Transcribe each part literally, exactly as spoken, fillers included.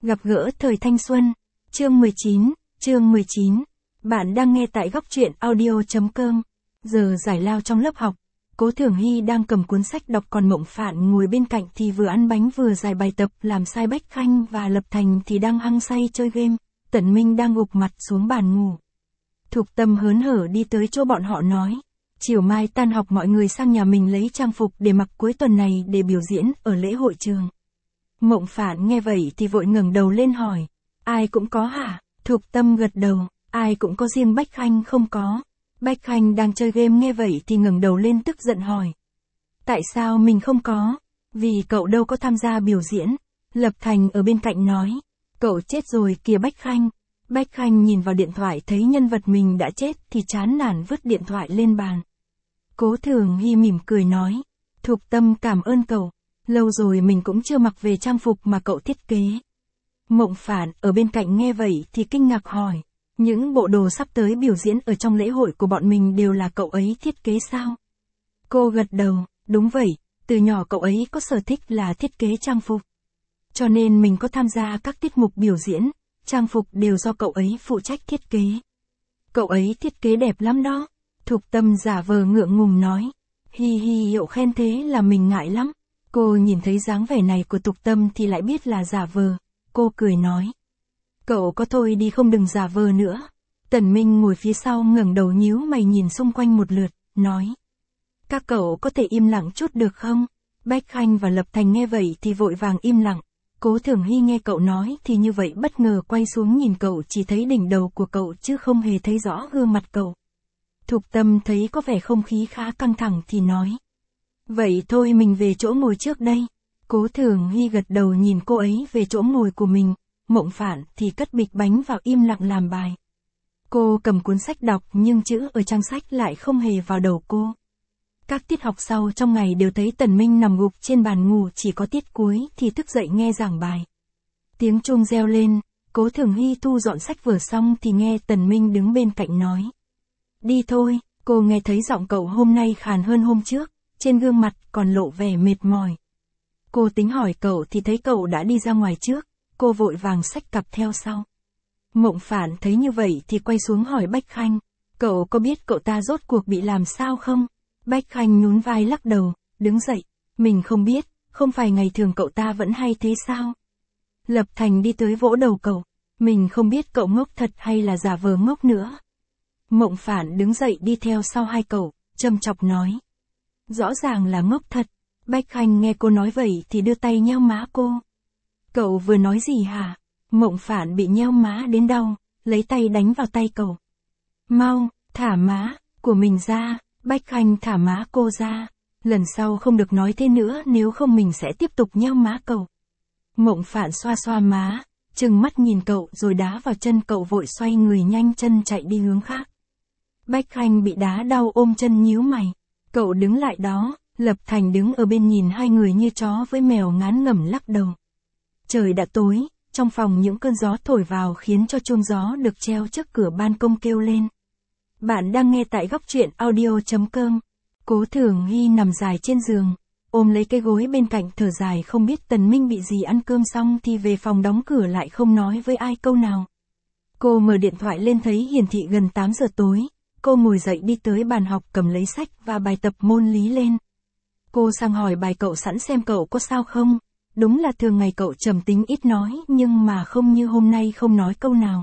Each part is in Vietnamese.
Gặp gỡ thời thanh xuân. Chương mười chín, chương mười chín. Bạn đang nghe tại góc truyện audio chấm com. Giờ giải lao trong lớp học. Cố Thường Hy đang cầm cuốn sách đọc, còn Mộng Phạn ngồi bên cạnh thì vừa ăn bánh vừa giải bài tập. Làm sai Bách Khanh và Lập Thành thì đang hăng say chơi game. Tần Minh đang gục mặt xuống bàn ngủ. Thục Tâm hớn hở đi tới chỗ bọn họ nói. Chiều mai tan học mọi người sang nhà mình lấy trang phục để mặc cuối tuần này để biểu diễn ở lễ hội trường. Mộng Phạn nghe vậy thì vội ngẩng đầu lên hỏi. Ai cũng có hả? Thục Tâm gật đầu. Ai cũng có, riêng Bách Khanh không có. Bách Khanh đang chơi game nghe vậy thì ngẩng đầu lên tức giận hỏi. Tại sao mình không có? Vì cậu đâu có tham gia biểu diễn. Lập Thành ở bên cạnh nói. Cậu chết rồi kìa Bách Khanh. Bách Khanh nhìn vào điện thoại thấy nhân vật mình đã chết thì chán nản vứt điện thoại lên bàn. Cố Thường Hy mỉm cười nói. Thục Tâm cảm ơn cậu. Lâu rồi mình cũng chưa mặc về trang phục mà cậu thiết kế. Mộng Phạn ở bên cạnh nghe vậy thì kinh ngạc hỏi. Những bộ đồ sắp tới biểu diễn ở trong lễ hội của bọn mình đều là cậu ấy thiết kế sao? Cô gật đầu, đúng vậy, từ nhỏ cậu ấy có sở thích là thiết kế trang phục. Cho nên mình có tham gia các tiết mục biểu diễn, trang phục đều do cậu ấy phụ trách thiết kế. Cậu ấy thiết kế đẹp lắm đó. Thục Tâm giả vờ ngượng ngùng nói. Hi hi, hiệu khen thế là mình ngại lắm. Cô nhìn thấy dáng vẻ này của Thục Tâm thì lại biết là giả vờ. Cô cười nói. Cậu có thôi đi không, đừng giả vờ nữa. Tần Minh ngồi phía sau ngẩng đầu nhíu mày nhìn xung quanh một lượt, nói. Các cậu có thể im lặng chút được không? Bách Khanh và Lập Thành nghe vậy thì vội vàng im lặng. Cố Thường Hy nghe cậu nói thì như vậy bất ngờ quay xuống nhìn cậu, chỉ thấy đỉnh đầu của cậu chứ không hề thấy rõ gương mặt cậu. Thục Tâm thấy có vẻ không khí khá căng thẳng thì nói. Vậy thôi mình về chỗ ngồi trước đây. Cố Thường Hy gật đầu nhìn cô ấy về chỗ ngồi của mình. Mộng Phạn thì cất bịch bánh vào im lặng làm bài. Cô cầm cuốn sách đọc nhưng chữ ở trang sách lại không hề vào đầu cô. Các tiết học sau trong ngày đều thấy Tần Minh nằm gục trên bàn ngủ, chỉ có tiết cuối thì thức dậy nghe giảng bài. Tiếng chuông reo lên, Cố Thường Hy thu dọn sách vở xong thì nghe Tần Minh đứng bên cạnh nói. Đi thôi. Cô nghe thấy giọng cậu hôm nay khàn hơn hôm trước, trên gương mặt còn lộ vẻ mệt mỏi. Cô tính hỏi cậu thì thấy cậu đã đi ra ngoài trước, cô vội vàng xách cặp theo sau. Mộng Phạn thấy như vậy thì quay xuống hỏi Bách Khanh. Cậu có biết cậu ta rốt cuộc bị làm sao không? Bách Khanh nhún vai lắc đầu, đứng dậy. Mình không biết, không phải ngày thường cậu ta vẫn hay thế sao? Lập Thành đi tới vỗ đầu cậu. Mình không biết cậu ngốc thật hay là giả vờ ngốc nữa. Mộng Phạn đứng dậy đi theo sau hai cậu, châm chọc nói. Rõ ràng là ngốc thật. Bách Khanh nghe cô nói vậy thì đưa tay nheo má cô. Cậu vừa nói gì hả? Mộng Phạn bị nheo má đến đau, lấy tay đánh vào tay cậu. Mau, thả má của mình ra. Bách Khanh thả má cô ra. Lần sau không được nói thế nữa, nếu không mình sẽ tiếp tục nheo má cậu. Mộng Phạn xoa xoa má, trừng mắt nhìn cậu rồi đá vào chân cậu, vội xoay người nhanh chân chạy đi hướng khác. Bách Khanh bị đá đau ôm chân nhíu mày. Cậu đứng lại đó, Lập Thành đứng ở bên nhìn hai người như chó với mèo, ngán ngẩm lắc đầu. Trời đã tối, trong phòng những cơn gió thổi vào khiến cho chuông gió được treo trước cửa ban công kêu lên. Bạn đang nghe tại góc truyện audio chấm com. Cố Thường Hy nằm dài trên giường, ôm lấy cái gối bên cạnh thở dài, không biết Tần Minh bị gì. Ăn cơm xong thì về phòng đóng cửa lại không nói với ai câu nào. Cô mở điện thoại lên thấy hiển thị gần tám giờ tối. Cô ngồi dậy đi tới bàn học, cầm lấy sách và bài tập môn lý lên. Cô sang hỏi bài cậu sẵn xem cậu có sao không. Đúng là thường ngày cậu trầm tính ít nói, nhưng mà không như hôm nay không nói câu nào.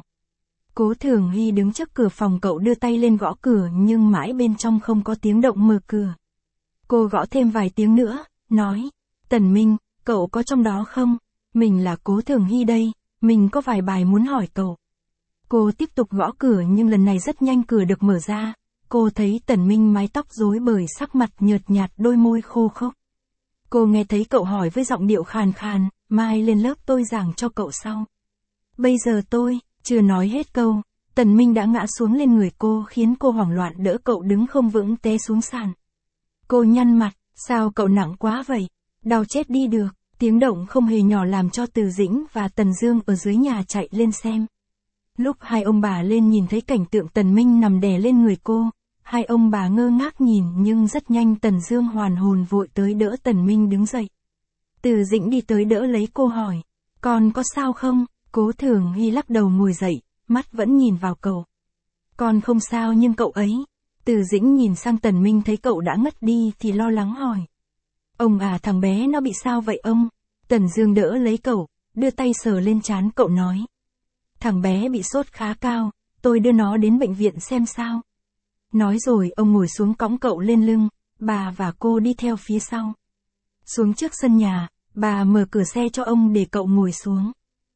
Cố Thường Hy đứng trước cửa phòng cậu, đưa tay lên gõ cửa nhưng mãi bên trong không có tiếng động mở cửa. Cô gõ thêm vài tiếng nữa, nói. Tần Minh, cậu có trong đó không? Mình là Cố Thường Hy đây, mình có vài bài muốn hỏi cậu. Cô tiếp tục gõ cửa nhưng lần này rất nhanh cửa được mở ra. Cô thấy Tần Minh mái tóc rối bời, sắc mặt nhợt nhạt, đôi môi khô khốc. Cô nghe thấy cậu hỏi với giọng điệu khàn khàn, mai lên lớp tôi giảng cho cậu sau. Bây giờ tôi, chưa nói hết câu, Tần Minh đã ngã xuống lên người cô khiến cô hoảng loạn đỡ cậu đứng không vững té xuống sàn. Cô nhăn mặt, sao cậu nặng quá vậy? Đau chết đi được. Tiếng động không hề nhỏ làm cho Từ Dĩnh và Tần Dương ở dưới nhà chạy lên xem. Lúc hai ông bà lên nhìn thấy cảnh tượng Tần Minh nằm đè lên người cô, hai ông bà ngơ ngác nhìn nhưng rất nhanh Tần Dương hoàn hồn vội tới đỡ Tần Minh đứng dậy. Từ Dĩnh đi tới đỡ lấy cô hỏi, con có sao không? Cố Thường Hy lắc đầu ngồi dậy, mắt vẫn nhìn vào cậu. Con không sao nhưng cậu ấy. Từ Dĩnh nhìn sang Tần Minh thấy cậu đã ngất đi thì lo lắng hỏi. Ông à, thằng bé nó bị sao vậy ông? Tần Dương đỡ lấy cậu, đưa tay sờ lên trán cậu nói. Thằng bé bị sốt khá cao, tôi đưa nó đến bệnh viện xem sao. Nói rồi ông ngồi xuống cõng cậu lên lưng, bà và cô đi theo phía sau. Xuống trước sân nhà, bà mở cửa xe cho ông để cậu ngồi xuống.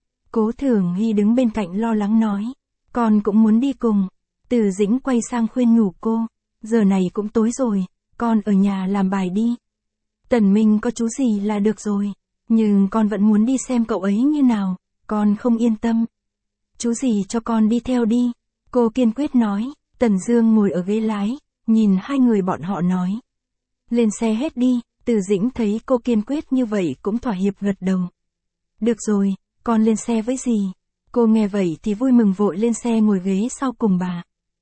Cố Thường Hy đứng bên cạnh lo lắng nói. Con cũng muốn đi cùng. Từ Dĩnh quay sang khuyên nhủ cô. Giờ này cũng tối rồi, con ở nhà làm bài đi. Tần Minh có chú gì là được rồi. Nhưng con vẫn muốn đi xem cậu ấy như nào, con không yên tâm. Chú gì cho con đi theo đi. Cô kiên quyết nói. Tần Dương ngồi ở ghế lái, nhìn hai người bọn họ nói. Lên xe hết đi. Từ Dĩnh thấy cô kiên quyết như vậy cũng thỏa hiệp gật đầu. Được rồi, con lên xe với dì. Cô nghe vậy thì vui mừng vội lên xe ngồi ghế sau cùng bà.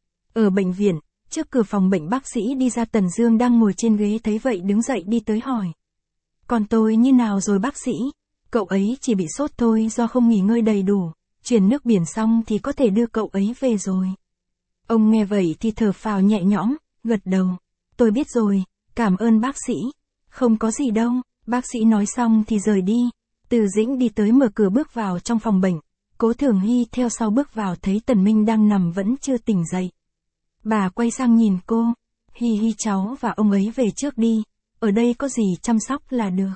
Ở bệnh viện, trước cửa phòng bệnh bác sĩ đi ra. Tần Dương đang ngồi trên ghế thấy vậy đứng dậy đi tới hỏi. Con tôi như nào rồi bác sĩ? Cậu ấy chỉ bị sốt thôi do không nghỉ ngơi đầy đủ, chuyển nước biển xong thì có thể đưa cậu ấy về rồi. Ông nghe vậy thì thở phào nhẹ nhõm, gật đầu. Tôi biết rồi, cảm ơn bác sĩ. Không có gì đâu, bác sĩ nói xong thì rời đi. Từ Dĩnh đi tới mở cửa bước vào trong phòng bệnh. Cố Thường Hy theo sau bước vào thấy Tần Minh đang nằm vẫn chưa tỉnh dậy. Bà quay sang nhìn cô. Hi hi cháu và ông ấy về trước đi, ở đây có gì chăm sóc là được.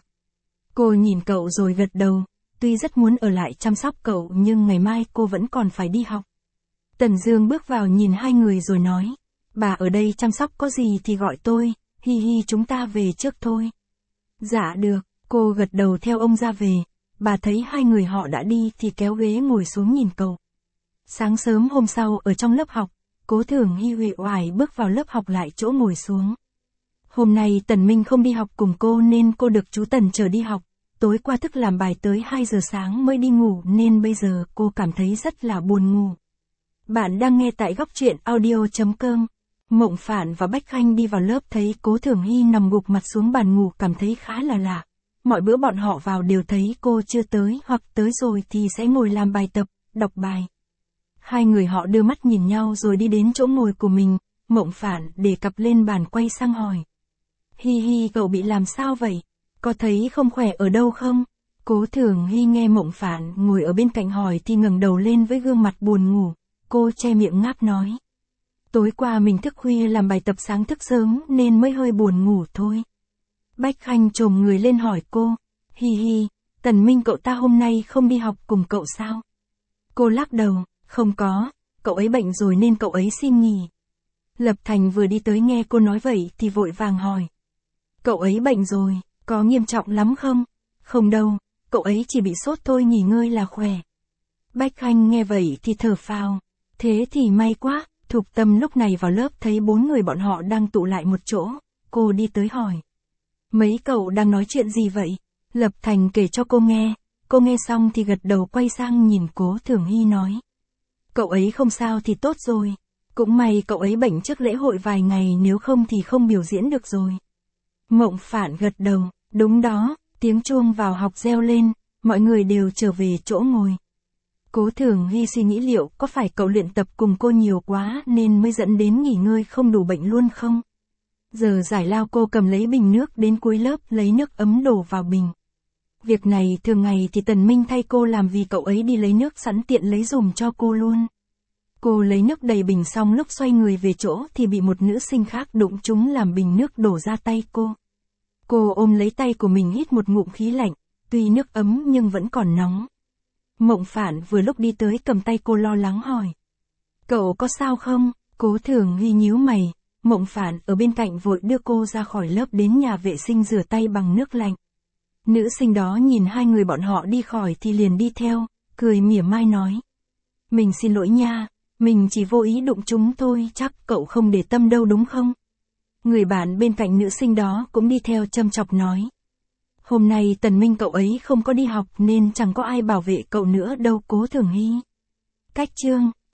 Cô nhìn cậu rồi gật đầu, tuy rất muốn ở lại chăm sóc cậu nhưng ngày mai cô vẫn còn phải đi học. Tần Dương bước vào nhìn hai người rồi nói. Bà ở đây chăm sóc có gì thì gọi tôi, hi hi chúng ta về trước thôi. Dạ được, cô gật đầu theo ông ra về. Bà thấy hai người họ đã đi thì kéo ghế ngồi xuống nhìn cậu. Sáng sớm hôm sau ở trong lớp học, Cố Thường Hy uể oải bước vào lớp học lại chỗ ngồi xuống. Hôm nay Tần Minh không đi học cùng cô nên cô được chú Tần chở đi học. Tối qua thức làm bài tới hai giờ sáng mới đi ngủ nên bây giờ cô cảm thấy rất là buồn ngủ. Bạn đang nghe tại góc truyện audio chấm com. Mộng Phạn và Bách Khanh đi vào lớp thấy Cố Thường Hy nằm gục mặt xuống bàn ngủ cảm thấy khá là lạ. Mọi bữa bọn họ vào đều thấy cô chưa tới hoặc tới rồi thì sẽ ngồi làm bài tập, đọc bài. Hai người họ đưa mắt nhìn nhau rồi đi đến chỗ ngồi của mình. Mộng Phạn để cặp lên bàn quay sang hỏi. Hi hi cậu bị làm sao vậy? Có thấy không khỏe ở đâu không? Cố Thường Hy nghe Mộng Phạn ngồi ở bên cạnh hỏi thì ngẩng đầu lên với gương mặt buồn ngủ. Cô che miệng ngáp nói. Tối qua mình thức khuya làm bài tập sáng thức sớm nên mới hơi buồn ngủ thôi. Bách Khanh chồm người lên hỏi cô. Hi hi, Tần Minh cậu ta hôm nay không đi học cùng cậu sao? Cô lắc đầu, không có, cậu ấy bệnh rồi nên cậu ấy xin nghỉ. Lập Thành vừa đi tới nghe cô nói vậy thì vội vàng hỏi. Cậu ấy bệnh rồi, có nghiêm trọng lắm không? Không đâu, cậu ấy chỉ bị sốt thôi nghỉ ngơi là khỏe. Bách Khanh nghe vậy thì thở phào. Thế thì may quá. Thục Tâm lúc này vào lớp thấy bốn người bọn họ đang tụ lại một chỗ. Cô đi tới hỏi. Mấy cậu đang nói chuyện gì vậy? Lập Thành kể cho cô nghe. Cô nghe xong thì gật đầu quay sang nhìn Cố Thường Hy nói. Cậu ấy không sao thì tốt rồi. Cũng may cậu ấy bệnh trước lễ hội vài ngày nếu không thì không biểu diễn được rồi. Mộng Phạn gật đầu. Đúng đó, tiếng chuông vào học reo lên. Mọi người đều trở về chỗ ngồi. Cố Thường Hy suy nghĩ liệu có phải cậu luyện tập cùng cô nhiều quá nên mới dẫn đến nghỉ ngơi không đủ bệnh luôn không? Giờ giải lao cô cầm lấy bình nước đến cuối lớp lấy nước ấm đổ vào bình. Việc này thường ngày thì Tần Minh thay cô làm vì cậu ấy đi lấy nước sẵn tiện lấy dùm cho cô luôn. Cô lấy nước đầy bình xong lúc xoay người về chỗ thì bị một nữ sinh khác đụng trúng làm bình nước đổ ra tay cô. Cô ôm lấy tay của mình hít một ngụm khí lạnh, tuy nước ấm nhưng vẫn còn nóng. Mộng Phạn vừa lúc đi tới cầm tay cô lo lắng hỏi. Cậu có sao không? Cố Thường Hy nhíu mày. Mộng Phạn ở bên cạnh vội đưa cô ra khỏi lớp đến nhà vệ sinh rửa tay bằng nước lạnh. Nữ sinh đó nhìn hai người bọn họ đi khỏi thì liền đi theo, cười mỉa mai nói. Mình xin lỗi nha, mình chỉ vô ý đụng chúng thôi, chắc cậu không để tâm đâu đúng không? Người bạn bên cạnh nữ sinh đó cũng đi theo châm chọc nói. Hôm nay Tần Minh cậu ấy không có đi học nên chẳng có ai bảo vệ cậu nữa đâu Cố Thường Hy. Cách chương